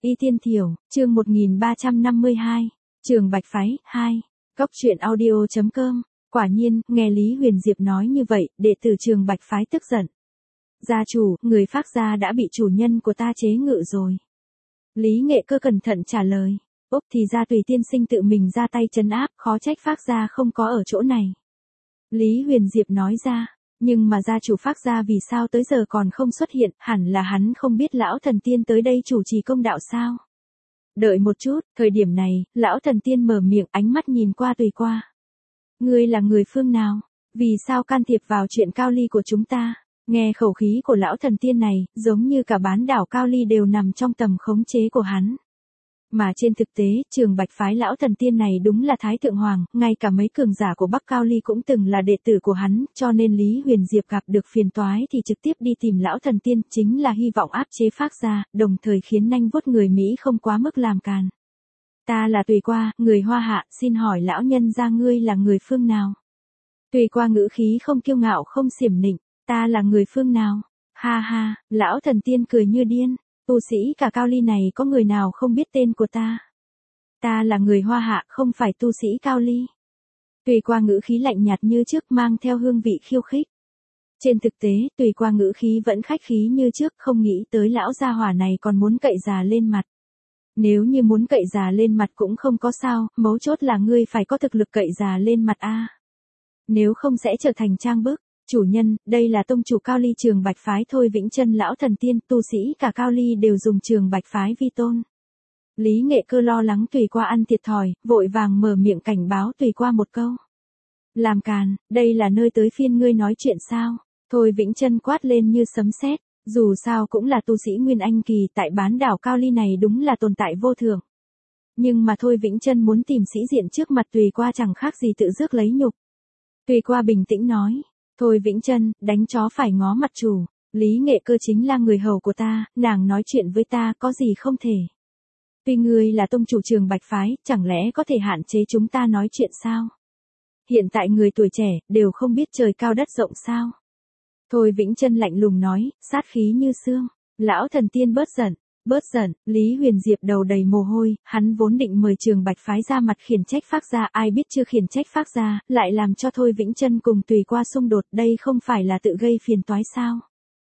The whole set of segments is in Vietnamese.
Y Tiên Thiểu, chương 1352, Trường Bạch Phái, 2, Cóc truyện audio.com. Quả nhiên, nghe Lý Huyền Diệp nói như vậy, đệ tử Trường Bạch Phái tức giận. Gia chủ, người Phác gia đã bị chủ nhân của ta chế ngự rồi. Lý Nghệ Cơ cẩn thận trả lời. Úp thì ra Tùy tiên sinh tự mình ra tay trấn áp, khó trách Phác gia không có ở chỗ này. Lý Huyền Diệp nói ra. Nhưng mà gia chủ Phác gia vì sao tới giờ còn không xuất hiện, hẳn là hắn không biết lão thần tiên tới đây chủ trì công đạo sao. Đợi một chút, thời điểm này, lão thần tiên mở miệng, ánh mắt nhìn qua Tùy qua. Ngươi là người phương nào? Vì sao can thiệp vào chuyện Cao Ly của chúng ta? Nghe khẩu khí của lão thần tiên này, giống như cả bán đảo Cao Ly đều nằm trong tầm khống chế của hắn. Mà trên thực tế, Trường Bạch Phái lão thần tiên này đúng là Thái Thượng Hoàng, ngay cả mấy cường giả của Bắc Cao Ly cũng từng là đệ tử của hắn, cho nên Lý Huyền Diệp gặp được phiền toái thì trực tiếp đi tìm lão thần tiên, chính là hy vọng áp chế Phác gia, đồng thời khiến nanh vuốt người Mỹ không quá mức làm càn. Ta là Tùy Qua, người Hoa Hạ, xin hỏi lão nhân gia ngươi là người phương nào? Tùy Qua ngữ khí không kiêu ngạo không xiểm nịnh, ta là người phương nào? Ha ha, lão thần tiên cười như điên. Tu sĩ cả Cao Ly này có người nào không biết tên của ta? Ta là người Hoa Hạ, không phải tu sĩ Cao Ly. Tùy Qua ngữ khí lạnh nhạt như trước, mang theo hương vị khiêu khích. Trên thực tế, Tùy Qua ngữ khí vẫn khách khí như trước, không nghĩ tới lão gia hỏa này còn muốn cậy già lên mặt. Nếu như muốn cậy già lên mặt cũng không có sao, mấu chốt là ngươi phải có thực lực cậy già lên mặt a. Nếu không sẽ trở thành trang bức. Chủ nhân, đây là tông chủ Cao Ly Trường Bạch Phái Thôi Vĩnh Chân lão thần tiên, tu sĩ cả Cao Ly đều dùng Trường Bạch Phái vi tôn. Lý Nghệ Cơ lo lắng Tùy Qua ăn thiệt thòi, vội vàng mở miệng cảnh báo Tùy Qua một câu. Làm càn, đây là nơi tới phiên ngươi nói chuyện sao? Thôi Vĩnh Chân quát lên như sấm sét, dù sao cũng là tu sĩ Nguyên Anh kỳ, tại bán đảo Cao Ly này đúng là tồn tại vô thượng. Nhưng mà Thôi Vĩnh Chân muốn tìm sĩ diện trước mặt Tùy Qua chẳng khác gì tự rước lấy nhục. Tùy Qua bình tĩnh nói. Thôi Vĩnh Chân, đánh chó phải ngó mặt chủ, Lý Nghệ Cơ chính là người hầu của ta, nàng nói chuyện với ta có gì không thể. Tuy ngươi là tông chủ Trường Bạch Phái, chẳng lẽ có thể hạn chế chúng ta nói chuyện sao? Hiện tại người tuổi trẻ, đều không biết trời cao đất rộng sao? Thôi Vĩnh Chân lạnh lùng nói, sát khí như xương, lão thần tiên bớt giận, Lý Huyền Diệp đầu đầy mồ hôi, hắn vốn định mời Trường Bạch Phái ra mặt khiển trách Phác gia, ai biết chưa khiển trách Phác gia, lại làm cho Thôi Vĩnh Chân cùng Tùy Qua xung đột, đây không phải là tự gây phiền toái sao?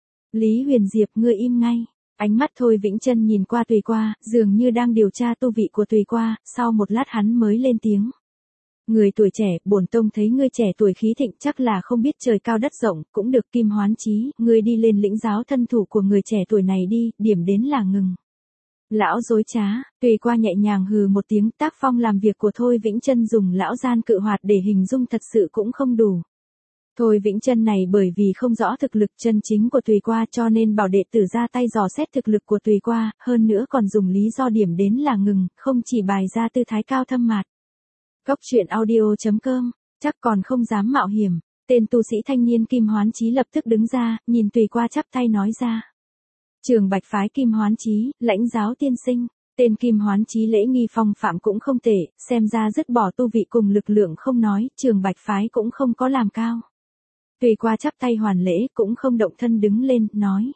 Lý Huyền Diệp, ngươi im ngay. Ánh mắt Thôi Vĩnh Chân nhìn qua Tùy Qua, dường như đang điều tra tu vị của Tùy Qua, sau một lát hắn mới lên tiếng. Người tuổi trẻ, bổn tông thấy ngươi trẻ tuổi khí thịnh, chắc là không biết trời cao đất rộng, cũng được Kim Hoán Chí, ngươi đi lên lĩnh giáo thân thủ của người trẻ tuổi này đi, điểm đến là ngừng. Lão dối trá, Tùy Qua nhẹ nhàng hừ một tiếng, tác phong làm việc của Thôi Vĩnh Chân dùng lão gian cự hoạt để hình dung thật sự cũng không đủ. Thôi Vĩnh Chân này bởi vì không rõ thực lực chân chính của Tùy Qua cho nên bảo đệ tử ra tay dò xét thực lực của Tùy Qua, hơn nữa còn dùng lý do điểm đến là ngừng, không chỉ bày ra tư thái cao thâm mạt. Cóc truyện audio.com, chắc còn không dám mạo hiểm, tên tu sĩ thanh niên Kim Hoán Chí lập tức đứng ra, nhìn Tùy Qua chắp tay nói ra. Trường Bạch Phái Kim Hoán Chí, lãnh giáo tiên sinh, tên Kim Hoán Chí lễ nghi phong phạm cũng không tệ, xem ra dứt bỏ tu vị cùng lực lượng không nói, Trường Bạch Phái cũng không có làm cao. Tùy Qua chắp tay hoàn lễ, cũng không động thân đứng lên, nói.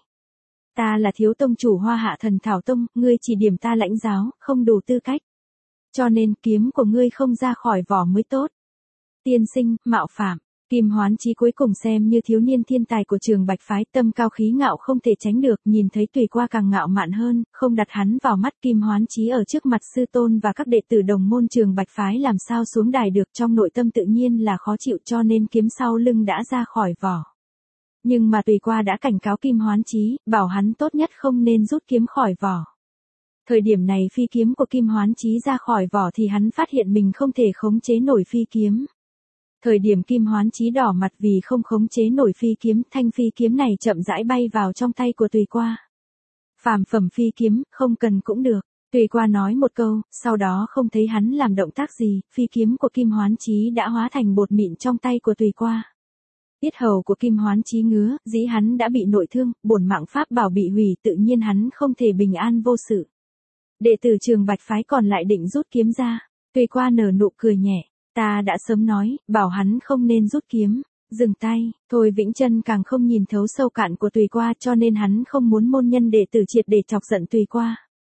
Ta là thiếu tông chủ Hoa Hạ Thần Thảo Tông, ngươi chỉ điểm ta lãnh giáo, không đủ tư cách. Cho nên kiếm của ngươi không ra khỏi vỏ mới tốt. Tiên sinh, mạo phạm. Kim Hoán Chí cuối cùng xem như thiếu niên thiên tài của Trường Bạch Phái, tâm cao khí ngạo không thể tránh được, nhìn thấy Tùy Qua càng ngạo mạn hơn, không đặt hắn vào mắt. Kim Hoán Chí ở trước mặt sư tôn và các đệ tử đồng môn Trường Bạch Phái làm sao xuống đài được, trong nội tâm tự nhiên là khó chịu, cho nên kiếm sau lưng đã ra khỏi vỏ. Nhưng mà Tùy Qua đã cảnh cáo Kim Hoán Chí, bảo hắn tốt nhất không nên rút kiếm khỏi vỏ. Thời điểm này phi kiếm của Kim Hoán Chí ra khỏi vỏ thì hắn phát hiện mình không thể khống chế nổi phi kiếm. Thời điểm Kim Hoán Chí đỏ mặt vì không khống chế nổi phi kiếm, thanh phi kiếm này chậm rãi bay vào trong tay của Tùy Qua. Phàm phẩm phi kiếm, không cần cũng được. Tùy Qua nói một câu, sau đó không thấy hắn làm động tác gì, phi kiếm của Kim Hoán Chí đã hóa thành bột mịn trong tay của Tùy Qua. Yết hầu của Kim Hoán Chí ngứa, dĩ hắn đã bị nội thương, bổn mạng pháp bảo bị hủy, tự nhiên hắn không thể bình an vô sự. Đệ tử Trường Bạch Phái còn lại định rút kiếm ra, Tùy Qua nở nụ cười nhẹ. Ta đã sớm nói, bảo hắn không nên rút kiếm, dừng tay. Thôi Vĩnh Chân càng không nhìn thấu sâu cạn của Tùy Qua cho nên hắn không muốn môn nhân đệ tử triệt để chọc giận Tùy Qua.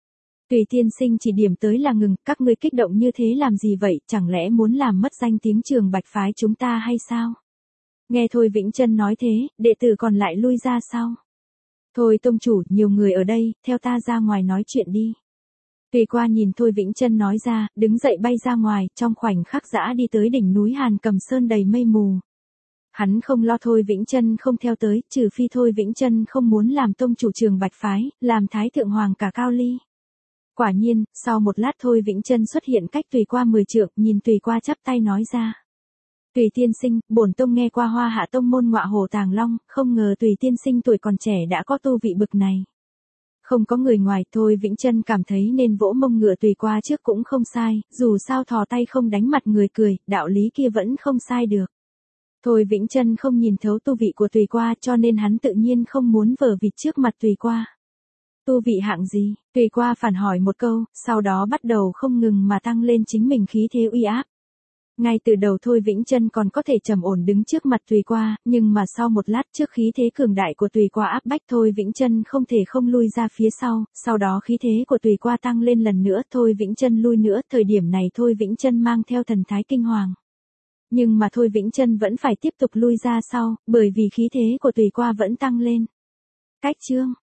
Tùy tiên sinh chỉ điểm tới là ngừng, các ngươi kích động như thế làm gì vậy, chẳng lẽ muốn làm mất danh tiếng Trường Bạch phái chúng ta hay sao? Nghe Thôi Vĩnh Chân nói thế, đệ tử còn lại lui ra sau. Thôi tông chủ, nhiều người ở đây, theo ta ra ngoài nói chuyện đi. Tùy Qua nhìn Thôi Vĩnh Chân nói ra, đứng dậy bay ra ngoài, trong khoảnh khắc dã đi tới đỉnh núi Hàn Cầm Sơn đầy mây mù. Hắn không lo Thôi Vĩnh Chân không theo tới, trừ phi Thôi Vĩnh Chân không muốn làm tông chủ Trường Bạch phái, làm thái thượng hoàng cả Cao Ly. Quả nhiên, sau một lát Thôi Vĩnh Chân xuất hiện cách Tùy Qua 10 trượng, nhìn Tùy Qua chắp tay nói ra. Tùy tiên sinh, bổn tông nghe qua Hoa Hạ tông môn Ngọa Hổ Tàng Long, không ngờ Tùy tiên sinh tuổi còn trẻ đã có tu vị bực này. Không có người ngoài, Thôi Vĩnh Chân cảm thấy nên vỗ mông ngựa Tùy Qua trước cũng không sai, dù sao thò tay không đánh mặt người cười, đạo lý kia vẫn không sai được. Thôi Vĩnh Chân không nhìn thấu tu vị của Tùy Qua cho nên hắn tự nhiên không muốn vờ vịt trước mặt Tùy Qua. Tu vị hạng gì? Tùy Qua phản hỏi một câu, sau đó bắt đầu không ngừng mà tăng lên chính mình khí thế uy áp. Ngay từ đầu Thôi Vĩnh Chân còn có thể trầm ổn đứng trước mặt Tùy Qua, nhưng mà sau một lát trước khí thế cường đại của Tùy Qua áp bách Thôi Vĩnh Chân không thể không lui ra phía sau đó khí thế của Tùy Qua tăng lên lần nữa, Thôi Vĩnh Chân lui nữa, thời điểm này Thôi Vĩnh Chân mang theo thần thái kinh hoàng. Nhưng mà Thôi Vĩnh Chân vẫn phải tiếp tục lui ra sau, bởi vì khí thế của Tùy Qua vẫn tăng lên. Cách chương